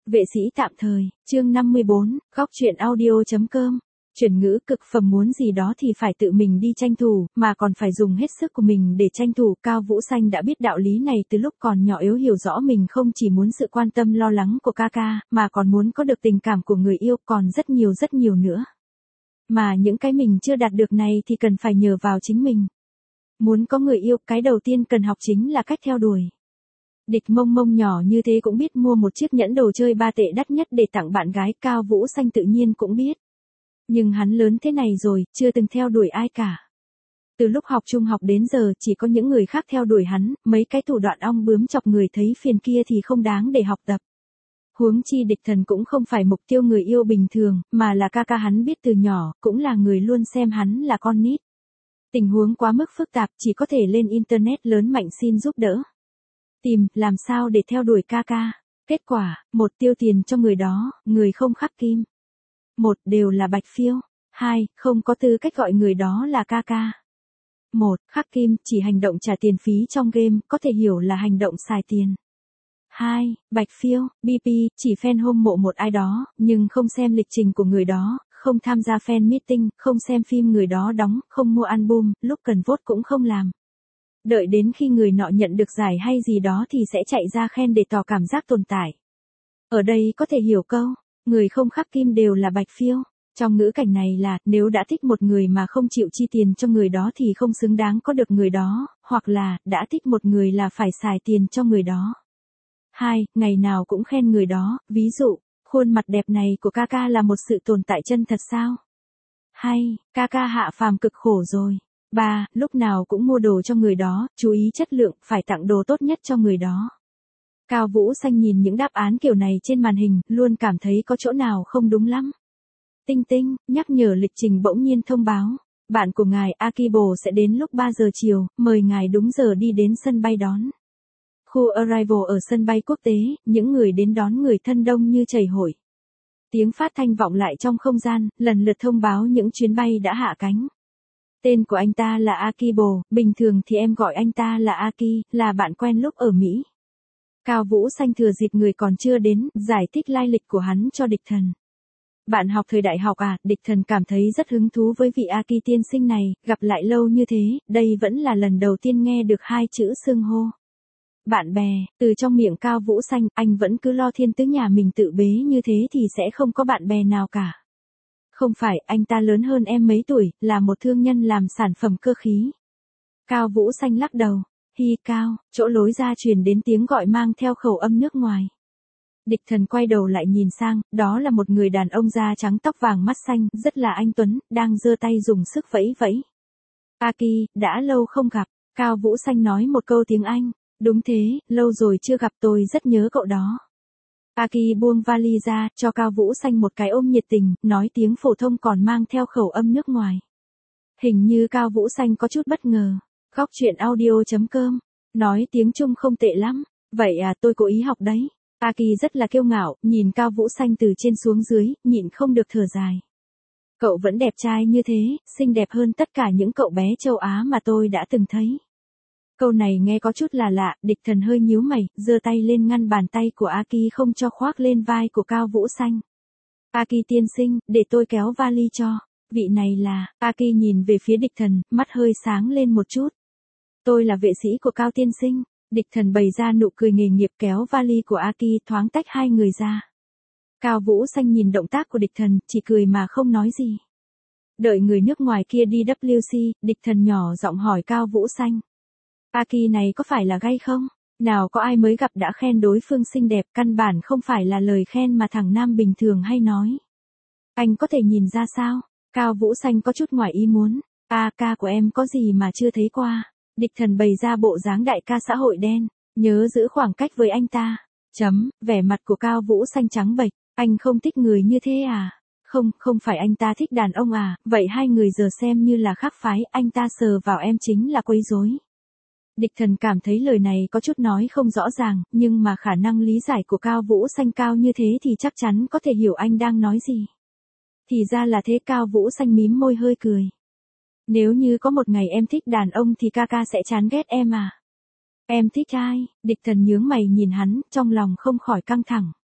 Vệ sĩ tạm thời, chương 54, góc truyện audio.com. Chuyển ngữ cực phẩm muốn gì đó thì phải tự mình đi tranh thủ, mà còn phải dùng hết sức của mình để tranh thủ. Cao Vũ Xanh đã biết đạo lý này từ lúc còn nhỏ yếu, hiểu rõ mình không chỉ muốn sự quan tâm lo lắng của ca, mà còn muốn có được tình cảm của người yêu, còn rất nhiều nữa. Mà những cái mình chưa đạt được này thì cần phải nhờ vào chính mình. Muốn có người yêu, cái đầu tiên cần học chính là cách theo đuổi. Địch Mông nhỏ như thế cũng biết mua một chiếc nhẫn đồ chơi 3 tệ đắt nhất để tặng bạn gái, Cao Vũ Xanh tự nhiên cũng biết. Nhưng hắn lớn thế này rồi, chưa từng theo đuổi ai cả. Từ lúc học trung học đến giờ chỉ có những người khác theo đuổi hắn, mấy cái thủ đoạn ong bướm chọc người thấy phiền kia thì không đáng để học tập. Huống chi Địch Thần cũng không phải mục tiêu người yêu bình thường, mà là ca hắn biết từ nhỏ, cũng là người luôn xem hắn là con nít. Tình huống quá mức phức tạp, chỉ có thể lên internet lớn mạnh xin giúp đỡ. Tìm, làm sao để theo đuổi ca. Kết quả, 1 tiêu tiền cho người đó, người không khắc kim. 1 đều là bạch phiêu. 2, không có tư cách gọi người đó là ca. 1, khắc kim, chỉ hành động trả tiền phí trong game, có thể hiểu là hành động xài tiền. 2, bạch phiêu, BP, chỉ fan hâm mộ một ai đó, nhưng không xem lịch trình của người đó, không tham gia fan meeting, không xem phim người đó đóng, không mua album, lúc cần vote cũng không làm. Đợi đến khi người nọ nhận được giải hay gì đó thì sẽ chạy ra khen để tỏ cảm giác tồn tại. Ở đây có thể hiểu câu, người không khắc kim đều là bạch phiêu. Trong ngữ cảnh này là, nếu đã thích một người mà không chịu chi tiền cho người đó thì không xứng đáng có được người đó, hoặc là, đã thích một người là phải xài tiền cho người đó. 2, ngày nào cũng khen người đó, ví dụ, khuôn mặt đẹp này của ca là một sự tồn tại chân thật sao? Hay, ca hạ phàm cực khổ rồi. 3, lúc nào cũng mua đồ cho người đó, chú ý chất lượng, phải tặng đồ tốt nhất cho người đó. Cao Vũ Xanh nhìn những đáp án kiểu này trên màn hình, luôn cảm thấy có chỗ nào không đúng lắm. Tinh, nhắc nhở lịch trình bỗng nhiên thông báo. Bạn của ngài Akibo sẽ đến lúc 3 giờ chiều, mời ngài đúng giờ đi đến sân bay đón. Khu Arrival ở sân bay quốc tế, những người đến đón người thân đông như chảy hội. Tiếng phát thanh vọng lại trong không gian, lần lượt thông báo những chuyến bay đã hạ cánh. Tên của anh ta là Akibo, bình thường thì em gọi anh ta là Aki, là bạn quen lúc ở Mỹ. Cao Vũ Xanh thừa dịp người còn chưa đến, giải thích lai lịch của hắn cho Địch Thần. Bạn học thời đại học à? Địch Thần cảm thấy rất hứng thú với vị Aki tiên sinh này, gặp lại lâu như thế, đây vẫn là lần đầu tiên nghe được 2 chữ xưng hô. Bạn bè, từ trong miệng Cao Vũ Xanh, anh vẫn cứ lo thiên tứ nhà mình tự bế như thế thì sẽ không có bạn bè nào cả. Không phải, anh ta lớn hơn em mấy tuổi, là một thương nhân làm sản phẩm cơ khí. Cao Vũ Xanh lắc đầu. Hi Cao, chỗ lối ra truyền đến tiếng gọi mang theo khẩu âm nước ngoài. Địch Thần quay đầu lại nhìn sang, đó là một người đàn ông da trắng tóc vàng mắt xanh, rất là anh tuấn, đang giơ tay dùng sức vẫy. Aki, đã lâu không gặp, Cao Vũ Xanh nói một câu tiếng Anh. Đúng thế, lâu rồi chưa gặp, tôi rất nhớ cậu đó. Aki buông vali ra, cho Cao Vũ Xanh một cái ôm nhiệt tình, nói tiếng phổ thông còn mang theo khẩu âm nước ngoài. Hình như Cao Vũ Xanh có chút bất ngờ. Góc truyện audio.com. Nói tiếng Trung không tệ lắm. Vậy à, tôi cố ý học đấy. Aki rất là kiêu ngạo, nhìn Cao Vũ Xanh từ trên xuống dưới, nhịn không được thở dài. Cậu vẫn đẹp trai như thế, xinh đẹp hơn tất cả những cậu bé châu Á mà tôi đã từng thấy. Câu này nghe có chút là lạ, Địch Thần hơi nhíu mày, giơ tay lên ngăn bàn tay của Aki không cho khoác lên vai của Cao Vũ Xanh. Aki tiên sinh, để tôi kéo vali cho. Vị này là, Aki nhìn về phía Địch Thần, mắt hơi sáng lên một chút. Tôi là vệ sĩ của Cao tiên sinh. Địch Thần bày ra nụ cười nghề nghiệp, kéo vali của Aki, thoáng tách 2 người ra. Cao Vũ Xanh nhìn động tác của Địch Thần, chỉ cười mà không nói gì. Đợi người nước ngoài kia đi WC, Địch Thần nhỏ giọng hỏi Cao Vũ Xanh. Aki này có phải là gay không? Nào có ai mới gặp đã khen đối phương xinh đẹp, căn bản không phải là lời khen mà thằng nam bình thường hay nói. Anh có thể nhìn ra sao? Cao Vũ Xanh có chút ngoài ý muốn. Ca của em có gì mà chưa thấy qua? Địch Thần bày ra bộ dáng đại ca xã hội đen, nhớ giữ khoảng cách với anh ta. Vẻ mặt của Cao Vũ Xanh trắng bệch, anh không thích người như thế à? Không phải anh ta thích đàn ông à, vậy 2 người giờ xem như là khác phái, anh ta sờ vào em chính là quấy rối. Địch Thần cảm thấy lời này có chút nói không rõ ràng, nhưng mà khả năng lý giải của Cao Vũ Xanh cao như thế thì chắc chắn có thể hiểu anh đang nói gì. Thì ra là thế. Cao Vũ Xanh mím môi hơi cười. Nếu như có một ngày em thích đàn ông thì ca sẽ chán ghét em à? Em thích ai? Địch Thần nhướng mày nhìn hắn, trong lòng không khỏi căng thẳng.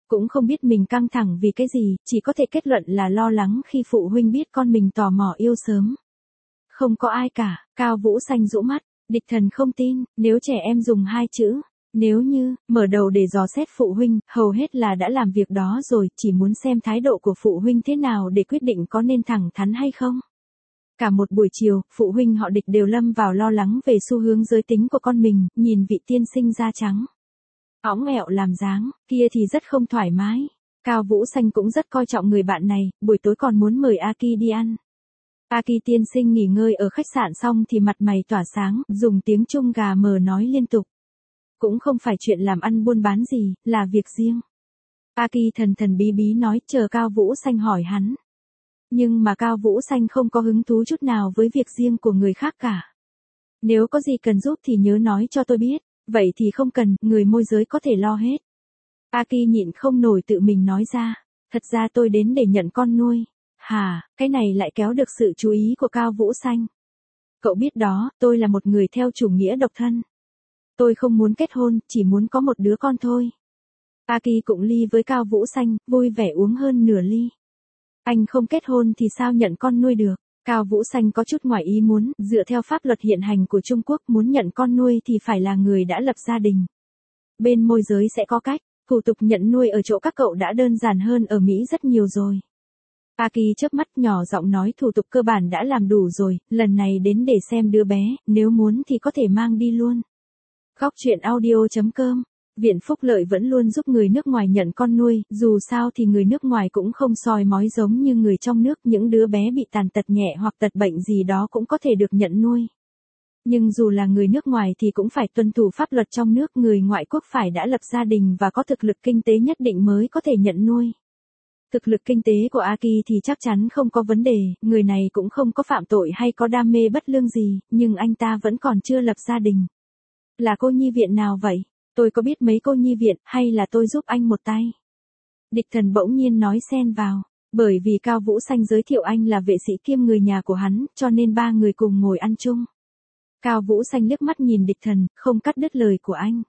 Cũng không biết mình căng thẳng vì cái gì, chỉ có thể kết luận là lo lắng khi phụ huynh biết con mình tò mò yêu sớm. Không có ai cả, Cao Vũ Xanh rũ mắt, địch thần không tin, nếu trẻ em dùng hai chữ. Nếu như, mở đầu để dò xét phụ huynh, hầu hết là đã làm việc đó rồi, chỉ muốn xem thái độ của phụ huynh thế nào để quyết định có nên thẳng thắn hay không. Cả một buổi chiều, phụ huynh họ Địch đều lâm vào lo lắng về xu hướng giới tính của con mình, nhìn vị tiên sinh da trắng. Óng ẹo làm dáng, kia thì rất không thoải mái. Cao Vũ Xanh cũng rất coi trọng người bạn này, buổi tối còn muốn mời Aki đi ăn. Aki tiên sinh nghỉ ngơi ở khách sạn xong thì mặt mày tỏa sáng, dùng tiếng Trung gà mờ nói liên tục. Cũng không phải chuyện làm ăn buôn bán gì, là việc riêng. Aki thần thần bí bí nói chờ Cao Vũ Xanh hỏi hắn. Nhưng mà Cao Vũ Xanh không có hứng thú chút nào với việc riêng của người khác cả. Nếu có gì cần giúp thì nhớ nói cho tôi biết, vậy thì không cần, người môi giới có thể lo hết. Aki nhịn không nổi tự mình nói ra, thật ra tôi đến để nhận con nuôi. Hà, cái này lại kéo được sự chú ý của Cao Vũ Xanh. Cậu biết đó, tôi là một người theo chủ nghĩa độc thân. Tôi không muốn kết hôn, chỉ muốn có một đứa con thôi. Aki cũng ly với Cao Vũ Xanh, vui vẻ uống hơn nửa ly. Anh không kết hôn thì sao nhận con nuôi được? Cao Vũ Xanh có chút ngoài ý muốn, dựa theo pháp luật hiện hành của Trung Quốc muốn nhận con nuôi thì phải là người đã lập gia đình. Bên môi giới sẽ có cách, thủ tục nhận nuôi ở chỗ các cậu đã đơn giản hơn ở Mỹ rất nhiều rồi. Aki chớp mắt nhỏ giọng nói thủ tục cơ bản đã làm đủ rồi, lần này đến để xem đứa bé, nếu muốn thì có thể mang đi luôn. Góc truyện audio.com. Viện Phúc Lợi vẫn luôn giúp người nước ngoài nhận con nuôi, dù sao thì người nước ngoài cũng không soi mói giống như người trong nước, những đứa bé bị tàn tật nhẹ hoặc tật bệnh gì đó cũng có thể được nhận nuôi. Nhưng dù là người nước ngoài thì cũng phải tuân thủ pháp luật trong nước, người ngoại quốc phải đã lập gia đình và có thực lực kinh tế nhất định mới có thể nhận nuôi. Thực lực kinh tế của Aki thì chắc chắn không có vấn đề, người này cũng không có phạm tội hay có đam mê bất lương gì, nhưng anh ta vẫn còn chưa lập gia đình. Là cô nhi viện nào vậy? Tôi có biết mấy cô nhi viện, hay là tôi giúp anh một tay? Địch thần bỗng nhiên nói xen vào, bởi vì Cao Vũ Xanh giới thiệu anh là vệ sĩ kiêm người nhà của hắn, cho nên ba người cùng ngồi ăn chung. Cao Vũ Xanh liếc mắt nhìn địch thần, không cắt đứt lời của anh.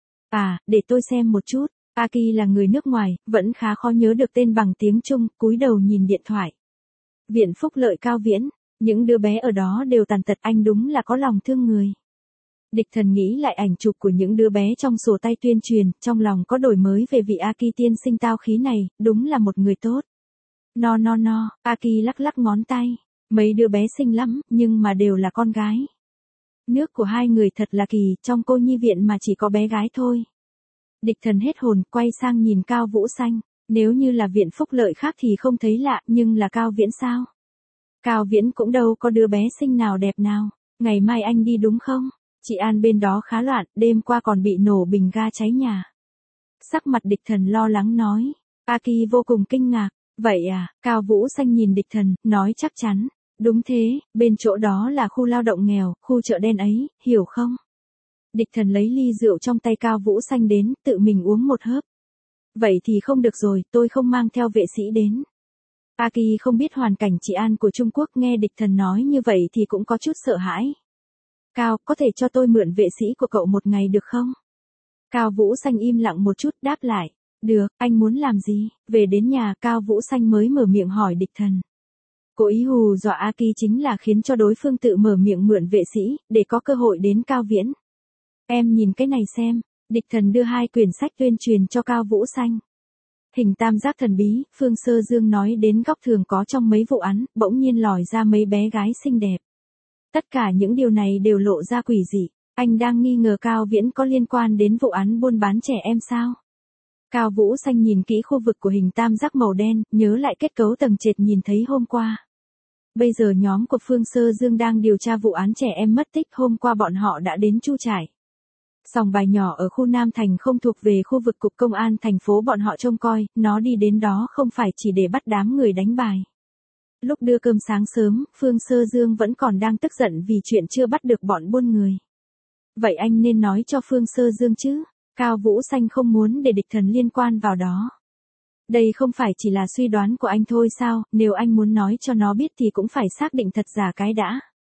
À, để tôi xem một chút. Aki là người nước ngoài, vẫn khá khó nhớ được tên bằng tiếng Trung, cúi đầu nhìn điện thoại. Viện Phúc Lợi Cao Viễn, những đứa bé ở đó đều tàn tật, anh đúng là có lòng thương người. Địch thần nghĩ lại ảnh chụp của những đứa bé trong sổ tay tuyên truyền, trong lòng có đổi mới về vị Aki tiên sinh tao khí này, đúng là một người tốt. No, Aki lắc lắc ngón tay, mấy đứa bé xinh lắm, nhưng mà đều là con gái. Nước của hai người thật là kỳ, trong cô nhi viện mà chỉ có bé gái thôi. Địch thần hết hồn, quay sang nhìn Cao Vũ Xanh, nếu như là Viện Phúc Lợi khác thì không thấy lạ, nhưng là Cao Viễn sao? Cao Viễn cũng đâu có đứa bé xinh nào đẹp nào, ngày mai anh đi đúng không? Chị An bên đó khá loạn, đêm qua còn bị nổ bình ga cháy nhà. Sắc mặt địch thần lo lắng nói. Aki vô cùng kinh ngạc. Vậy à, Cao Vũ Xanh nhìn địch thần, nói chắc chắn. Đúng thế, bên chỗ đó là khu lao động nghèo, khu chợ đen ấy, hiểu không? Địch thần lấy ly rượu trong tay Cao Vũ Xanh đến, tự mình uống một hớp. Vậy thì không được rồi, tôi không mang theo vệ sĩ đến. Aki không biết hoàn cảnh chị An của Trung Quốc, nghe địch thần nói như vậy thì cũng có chút sợ hãi. Cao, có thể cho tôi mượn vệ sĩ của cậu một ngày được không? Cao Vũ Xanh im lặng một chút đáp lại. Được, anh muốn làm gì? Về đến nhà Cao Vũ Xanh mới mở miệng hỏi địch thần. Cố ý hù dọa Aki chính là khiến cho đối phương tự mở miệng mượn vệ sĩ, để có cơ hội đến Cao Viễn. Em nhìn cái này xem, địch thần đưa hai quyển sách tuyên truyền cho Cao Vũ Xanh. Hình tam giác thần bí, Phương Sơ Dương nói đến góc thường có trong mấy vụ án, bỗng nhiên lòi ra mấy bé gái xinh đẹp. Tất cả những điều này đều lộ ra quỷ dị. Anh đang nghi ngờ Cao Viễn có liên quan đến vụ án buôn bán trẻ em sao? Cao Vũ Xanh nhìn kỹ khu vực của hình tam giác màu đen, nhớ lại kết cấu tầng trệt nhìn thấy hôm qua. Bây giờ nhóm của Phương Sơ Dương đang điều tra vụ án trẻ em mất tích, hôm qua bọn họ đã đến Chu Trải. Sòng bài nhỏ ở khu Nam Thành không thuộc về khu vực cục công an thành phố bọn họ trông coi, nó đi đến đó không phải chỉ để bắt đám người đánh bài. Lúc đưa cơm sáng sớm, Phương Sơ Dương vẫn còn đang tức giận vì chuyện chưa bắt được bọn buôn người. Vậy anh nên nói cho Phương Sơ Dương chứ, Cao Vũ Xanh không muốn để địch thần liên quan vào đó. Đây không phải chỉ là suy đoán của anh thôi sao, nếu anh muốn nói cho nó biết thì cũng phải xác định thật giả cái đã.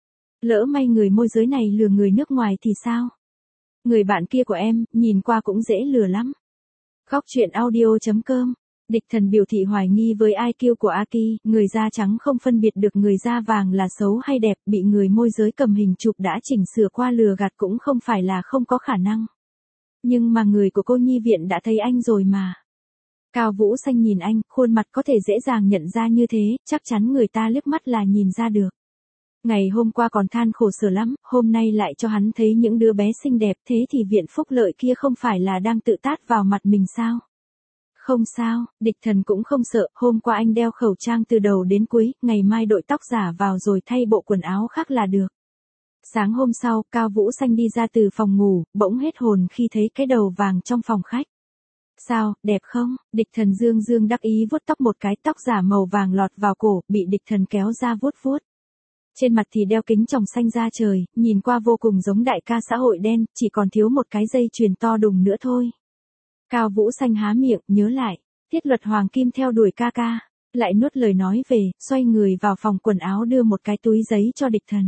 Lỡ may người môi giới này lừa người nước ngoài thì sao? Người bạn kia của em, nhìn qua cũng dễ lừa lắm. Góc truyện audio.com. Địch thần biểu thị hoài nghi với IQ của Aki, người da trắng không phân biệt được người da vàng là xấu hay đẹp, bị người môi giới cầm hình chụp đã chỉnh sửa qua lừa gạt cũng không phải là không có khả năng. Nhưng mà người của cô nhi viện đã thấy anh rồi mà. Cao Vũ Xanh nhìn anh, khuôn mặt có thể dễ dàng nhận ra như thế, chắc chắn người ta liếc mắt là nhìn ra được. Ngày hôm qua còn than khổ sở lắm, hôm nay lại cho hắn thấy những đứa bé xinh đẹp, thế thì viện phúc lợi kia không phải là đang tự tát vào mặt mình sao? Không sao, địch thần cũng không sợ, hôm qua anh đeo khẩu trang từ đầu đến cuối, ngày mai đội tóc giả vào rồi thay bộ quần áo khác là được. Sáng hôm sau, Cao Vũ Xanh đi ra từ phòng ngủ, bỗng hết hồn khi thấy cái đầu vàng trong phòng khách. Sao, đẹp không? Địch thần dương dương đắc ý vuốt tóc một cái, tóc giả màu vàng lọt vào cổ, bị địch thần kéo ra vuốt vuốt. Trên mặt thì đeo kính tròng xanh da trời, nhìn qua vô cùng giống đại ca xã hội đen, chỉ còn thiếu một cái dây chuyền to đùng nữa thôi. Cao Vũ Xanh há miệng, nhớ lại, Thiết Luật Hoàng Kim theo đuổi ca ca, lại nuốt lời nói về, xoay người vào phòng quần áo đưa một cái túi giấy cho địch thần.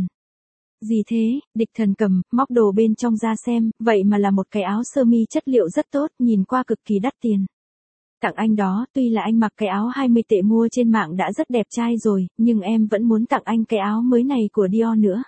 Gì thế? Địch thần cầm, móc đồ bên trong ra xem, vậy mà là một cái áo sơ mi chất liệu rất tốt, nhìn qua cực kỳ đắt tiền. Tặng anh đó, tuy là anh mặc cái áo 20 tệ mua trên mạng đã rất đẹp trai rồi, nhưng em vẫn muốn tặng anh cái áo mới này của Dior nữa.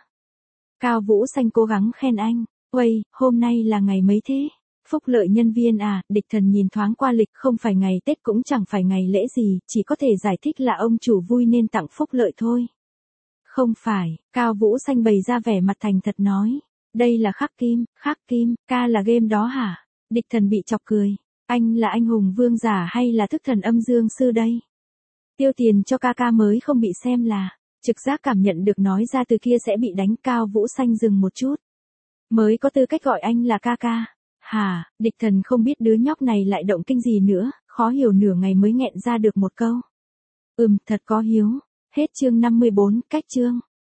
Cao Vũ Xanh cố gắng khen anh, uầy, hôm nay là ngày mấy thế? Phúc lợi nhân viên à? Địch thần nhìn thoáng qua lịch, không phải ngày Tết cũng chẳng phải ngày lễ gì, chỉ có thể giải thích là ông chủ vui nên tặng phúc lợi thôi. Không phải, Cao Vũ Xanh bày ra vẻ mặt thành thật nói, đây là khắc kim, ca là game đó hả? Địch thần bị chọc cười, anh là anh hùng vương giả hay là thức thần âm dương sư đây? Tiêu tiền cho ca ca mới không bị xem là, trực giác cảm nhận được nói ra từ kia sẽ bị đánh. Cao Vũ Xanh dừng một chút, mới có tư cách gọi anh là ca ca. Hả? Địch thần không biết đứa nhóc này lại động kinh gì nữa, khó hiểu nửa ngày mới nghẹn ra được một câu. Thật có hiếu. Hết chương 54, cách chương.